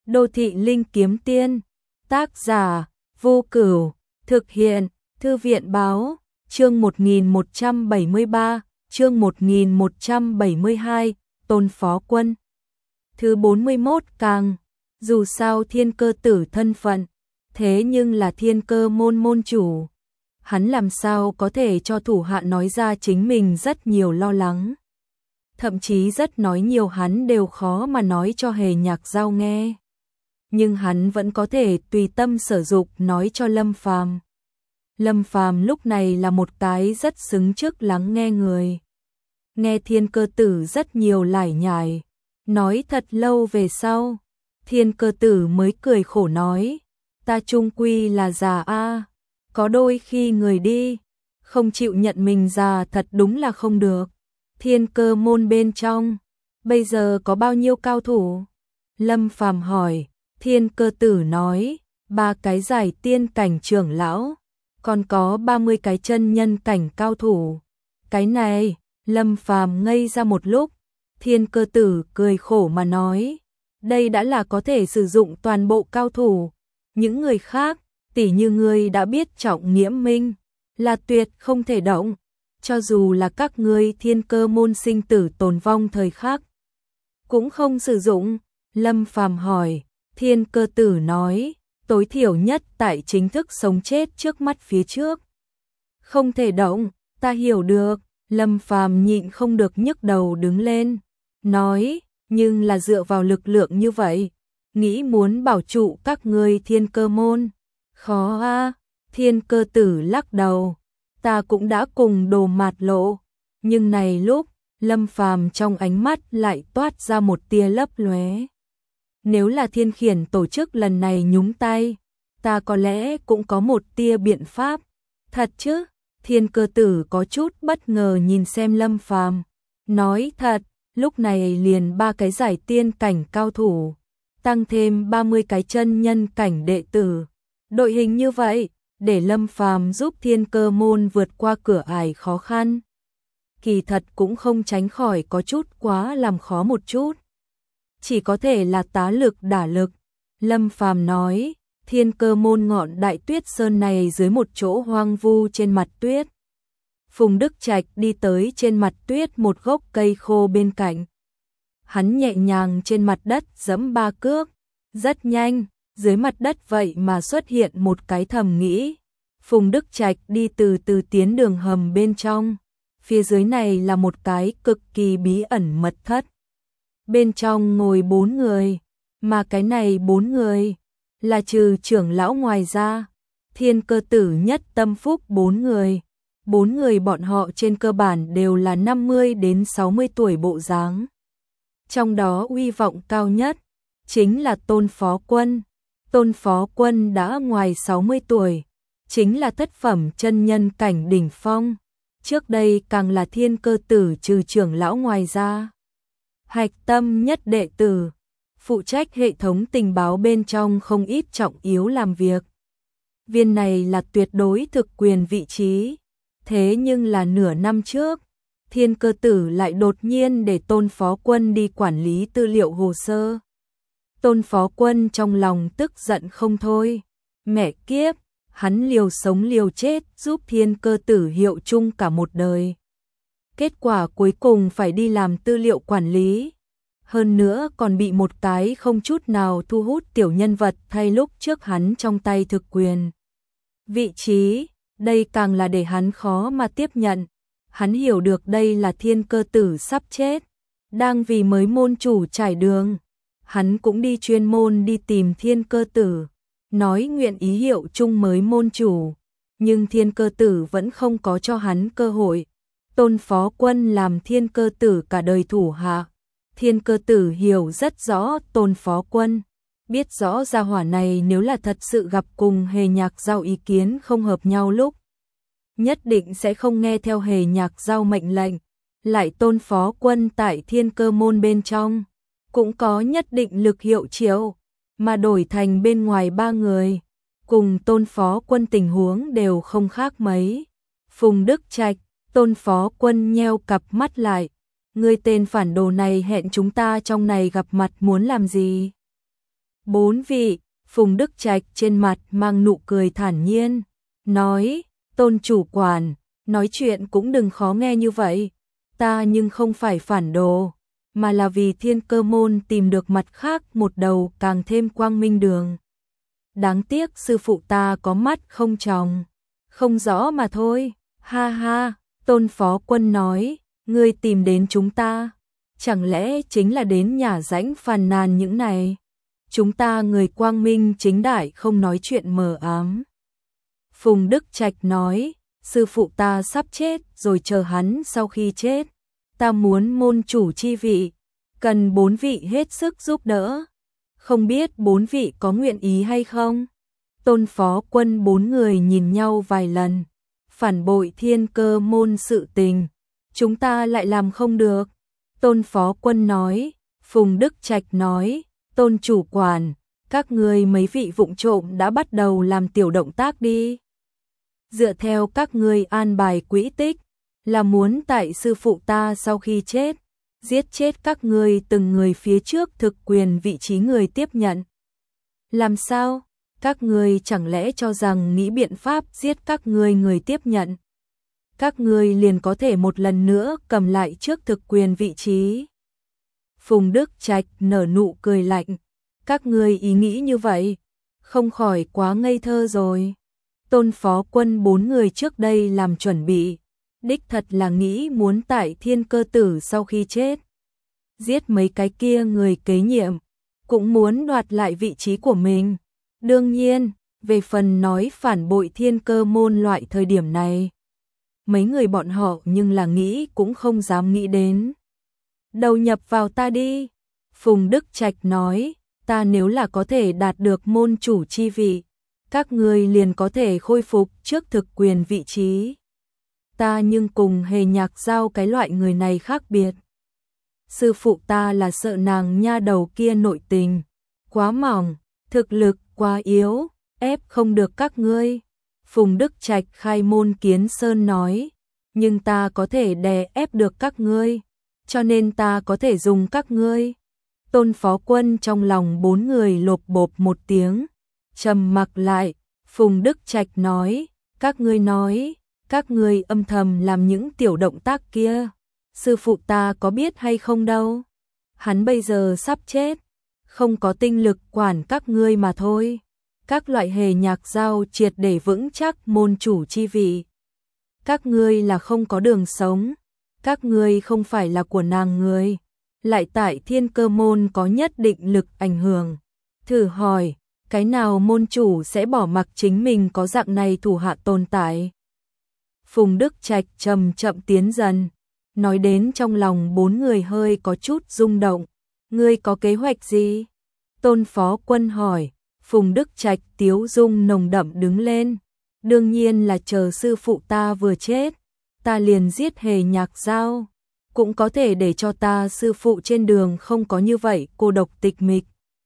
Đô thị linh kiếm tiên, tác giả, Vô Cửu, thực hiện, Thư viện báo, chương 1173, chương 1172, Tôn Phó Quân. Thứ 41 càng, dù sao Thiên Cơ Tử thân phận, thế nhưng là Thiên Cơ môn môn chủ. Hắn làm sao có thể cho thủ hạ nói ra chính mình rất nhiều lo lắng. Thậm chí rất nói nhiều hắn đều khó mà nói cho Hề Nhạc Giao nghe. Nhưng hắn vẫn có thể tùy tâm sở dục nói cho Lâm Phàm. Lâm Phàm lúc này là một cái rất xứng trước lắng nghe người. Nghe Thiên Cơ Tử rất nhiều lải nhải, nói thật lâu về sau, Thiên Cơ Tử mới cười khổ nói, ta chung quy là già a, có đôi khi người đi, không chịu nhận mình già thật đúng là không được. Thiên Cơ môn bên trong, bây giờ có bao nhiêu cao thủ? Lâm Phàm hỏi. Thiên Cơ Tử nói, 3 cái giải tiên cảnh trưởng lão, còn có 30 cái chân nhân cảnh cao thủ. Cái này, Lâm Phàm ngây ra một lúc, Thiên Cơ Tử cười khổ mà nói, đây đã là có thể sử dụng toàn bộ cao thủ. Những người khác, tỉ như ngươi đã biết trọng Nghiễm Minh, là tuyệt không thể động, cho dù là các ngươi Thiên Cơ môn sinh tử tồn vong thời khắc, cũng không sử dụng. Lâm Phàm hỏi. Thiên Cơ Tử nói, tối thiểu nhất tại chính thức sống chết trước mắt phía trước. Không thể động, ta hiểu được. Lâm Phàm nhịn không được nhức đầu đứng lên, nói, nhưng là dựa vào lực lượng như vậy, nghĩ muốn bảo trụ các ngươi Thiên Cơ môn, khó a. Thiên Cơ Tử lắc đầu, ta cũng đã cùng Đồ Mạt Lộ, nhưng này lúc, Lâm Phàm trong ánh mắt lại toát ra một tia lấp lóe. Nếu là Thiên Khiển tổ chức lần này nhúng tay, ta có lẽ cũng có một tia biện pháp. Thật chứ? Thiên Cơ Tử có chút bất ngờ nhìn xem Lâm Phàm, nói thật, lúc này liền 3 cái giải tiên cảnh cao thủ, tăng thêm 30 cái chân nhân cảnh đệ tử. Đội hình như vậy, để Lâm Phàm giúp Thiên Cơ môn vượt qua cửa ải khó khăn. Kỳ thật cũng không tránh khỏi có chút quá làm khó một chút. Chỉ có thể là tá lực đả lực. Lâm Phàm nói, Thiên Cơ môn ngọn Đại Tuyết Sơn này dưới một chỗ hoang vu trên mặt tuyết. Phùng Đức Trạch đi tới trên mặt tuyết một gốc cây khô bên cạnh. Hắn nhẹ nhàng trên mặt đất giẫm 3 cước, rất nhanh, dưới mặt đất vậy mà xuất hiện một cái thầm nghĩ. Phùng Đức Trạch đi từ từ tiến đường hầm bên trong, phía dưới này là một cái cực kỳ bí ẩn mật thất. Bên trong ngồi 4 người, mà cái này 4 người là trừ trưởng lão ngoài ra, Thiên Cơ Tử nhất tâm phúc 4 người. 4 người bọn họ trên cơ bản đều là 50 đến 60 tuổi bộ dáng. Trong đó uy vọng cao nhất chính là Tôn Phó Quân. Tôn Phó Quân đã ngoài 60 tuổi, chính là thất phẩm chân nhân cảnh đỉnh phong. Trước đây càng là Thiên Cơ Tử trừ trưởng lão ngoài ra, hạch tâm nhất đệ tử, phụ trách hệ thống tình báo bên trong không ít trọng yếu làm việc. Viên này là tuyệt đối thực quyền vị trí. Thế nhưng là nửa năm trước, Thiên Cơ Tử lại đột nhiên để Tôn Phó Quân đi quản lý tư liệu hồ sơ. Tôn Phó Quân trong lòng tức giận không thôi. Mẹ kiếp, hắn liều sống liều chết giúp Thiên Cơ Tử hiệu chung cả một đời. Kết quả cuối cùng phải đi làm tư liệu quản lý. Hơn nữa còn bị một cái không chút nào thu hút tiểu nhân vật thay lúc trước hắn trong tay thực quyền vị trí, đây càng là để hắn khó mà tiếp nhận. Hắn hiểu được đây là Thiên Cơ Tử sắp chết, đang vì mới môn chủ trải đường. Hắn cũng đi chuyên môn đi tìm Thiên Cơ Tử, nói nguyện ý hiệu chung mới môn chủ, nhưng Thiên Cơ Tử vẫn không có cho hắn cơ hội. Tôn Phó Quân làm Thiên Cơ Tử cả đời thủ hạ. Thiên Cơ Tử hiểu rất rõ Tôn Phó Quân, biết rõ gia hỏa này nếu là thật sự gặp cùng Hề Nhạc Giao ý kiến không hợp nhau lúc, nhất định sẽ không nghe theo Hề Nhạc Giao mệnh lệnh. Lại Tôn Phó Quân tại Thiên Cơ môn bên trong, cũng có nhất định lực hiệu triệu, mà đổi thành bên ngoài 3 người, cùng Tôn Phó Quân tình huống đều không khác mấy. Phùng Đức Trạch, Tôn Phó Quân nheo cặp mắt lại. Ngươi tên phản đồ này hẹn chúng ta trong này gặp mặt muốn làm gì? 4 vị, Phùng Đức Trạch trên mặt mang nụ cười thản nhiên, nói, Tôn chủ quản, nói chuyện cũng đừng khó nghe như vậy, ta nhưng không phải phản đồ, mà là vì Thiên Cơ môn tìm được mặt khác một đầu càng thêm quang minh đường. Đáng tiếc sư phụ ta có mắt không tròng, không rõ mà thôi, ha ha, Tôn Phó Quân nói, ngươi tìm đến chúng ta, chẳng lẽ chính là đến nhả rãnh phàn nàn những này? Chúng ta người quang minh chính đại không nói chuyện mờ ám. Phùng Đức Trạch nói, sư phụ ta sắp chết rồi, chờ hắn sau khi chết, ta muốn môn chủ chi vị, cần 4 vị hết sức giúp đỡ. Không biết 4 vị có nguyện ý hay không? Tôn Phó Quân 4 người nhìn nhau vài lần, phản bội Thiên Cơ môn sự tình, chúng ta lại làm không được. Tôn Phó Quân nói, Phùng Đức Trạch nói, Tôn chủ quản, các ngươi mấy vị vụng trộm đã bắt đầu làm tiểu động tác đi. Dựa theo các ngươi an bài quỹ tích, là muốn tại sư phụ ta sau khi chết, giết chết các ngươi từng người phía trước thực quyền vị trí người tiếp nhận. Làm sao? Các ngươi chẳng lẽ cho rằng nghĩ biện pháp giết các ngươi người tiếp nhận, các ngươi liền có thể một lần nữa cầm lại trước thực quyền vị trí? Phùng Đức Trạch nở nụ cười lạnh, các ngươi ý nghĩ như vậy, không khỏi quá ngây thơ rồi. Tôn Phó Quân 4 người trước đây làm chuẩn bị, đích thật là nghĩ muốn tại Thiên Cơ tử sau khi chết, giết mấy cái kia người kế nhiệm, cũng muốn đoạt lại vị trí của mình. Đương nhiên, về phần nói phản bội Thiên Cơ môn loại thời điểm này, mấy người bọn họ nhưng là nghĩ cũng không dám nghĩ đến. Đầu nhập vào ta đi, Phùng Đức Trạch nói, ta nếu là có thể đạt được môn chủ chi vị, các ngươi liền có thể khôi phục trước thực quyền vị trí. Ta nhưng cùng Hề Nhạc Giao cái loại người này khác biệt. Sư phụ ta là sợ nàng nha đầu kia nội tình quá mỏng, thực lực quá yếu, ép không được các ngươi. Phùng Đức Trạch khai môn kiến sơn nói, nhưng ta có thể đè ép được các ngươi, cho nên ta có thể dùng các ngươi. Tôn Phó Quân trong lòng 4 người lộp bộp một tiếng, trầm mặc lại. Phùng Đức Trạch nói, các ngươi âm thầm làm những tiểu động tác kia, sư phụ ta có biết hay không đâu. Hắn bây giờ sắp chết, không có tinh lực quản các ngươi mà thôi. Các loại Hề Nhạc Giao triệt để vững chắc môn chủ chi vị, các ngươi là không có đường sống, các ngươi không phải là của nàng người, lại tại Thiên Cơ môn có nhất định lực ảnh hưởng. Thử hỏi, cái nào môn chủ sẽ bỏ mặc chính mình có dạng này thủ hạ tồn tại? Phùng Đức Trạch chậm chậm tiến dần, nói đến trong lòng 4 người hơi có chút rung động. Ngươi có kế hoạch gì? Tôn Phó Quân hỏi. Phùng Đức Trạch tiếu dung nồng đậm đứng lên. Đương nhiên là chờ sư phụ ta vừa chết, ta liền giết Hề Nhạc Giao, cũng có thể để cho ta sư phụ trên đường không có như vậy cô độc tịch mịch.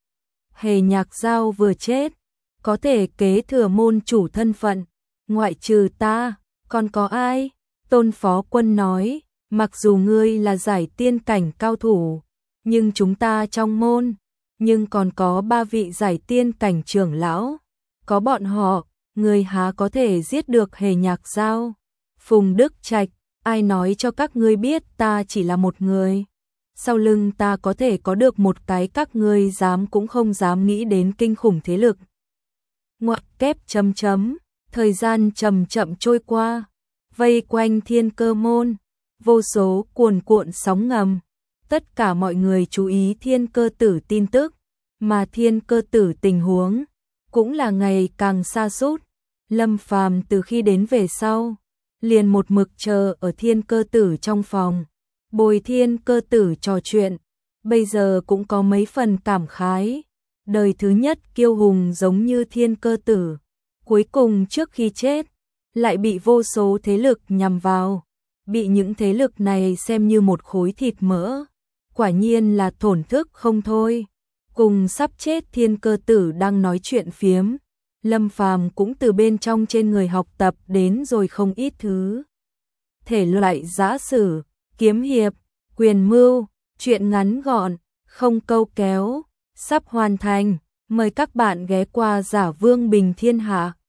Hề Nhạc Giao vừa chết, có thể kế thừa môn chủ thân phận, ngoại trừ ta, còn có ai? Tôn Phó Quân nói, mặc dù ngươi là giải tiên cảnh cao thủ, nhưng chúng ta trong môn, nhưng còn có 3 vị giải tiên cảnh trưởng lão, có bọn họ, ngươi há có thể giết được Hề Nhạc Giao? Phùng Đức Trạch, ai nói cho các ngươi biết ta chỉ là một người? Sau lưng ta có thể có được một cái các ngươi dám cũng không dám nghĩ đến kinh khủng thế lực. Ngoặc kép chấm chấm, thời gian chậm chậm trôi qua, vây quanh Thiên Cơ môn, vô số cuồn cuộn sóng ngầm. Tất cả mọi người chú ý Thiên Cơ tử tin tức, mà Thiên Cơ tử tình huống cũng là ngày càng sa sút. Lâm Phàm từ khi đến về sau, liền một mực chờ ở Thiên Cơ tử trong phòng, bồi Thiên Cơ tử trò chuyện, bây giờ cũng có mấy phần cảm khái. Đời thứ nhất kiêu hùng giống như Thiên Cơ tử, cuối cùng trước khi chết, lại bị vô số thế lực nhằm vào, bị những thế lực này xem như một khối thịt mỡ, quả nhiên là thổn thức không thôi. Cùng sắp chết Thiên Cơ tử đang nói chuyện phiếm, Lâm Phàm cũng từ bên trong trên người học tập đến rồi không ít thứ. Thể loại giã sử, kiếm hiệp, quyền mưu, truyện ngắn gọn, không câu kéo, sắp hoàn thành. Mời các bạn ghé qua Giả Vương Bình Thiên Hạ.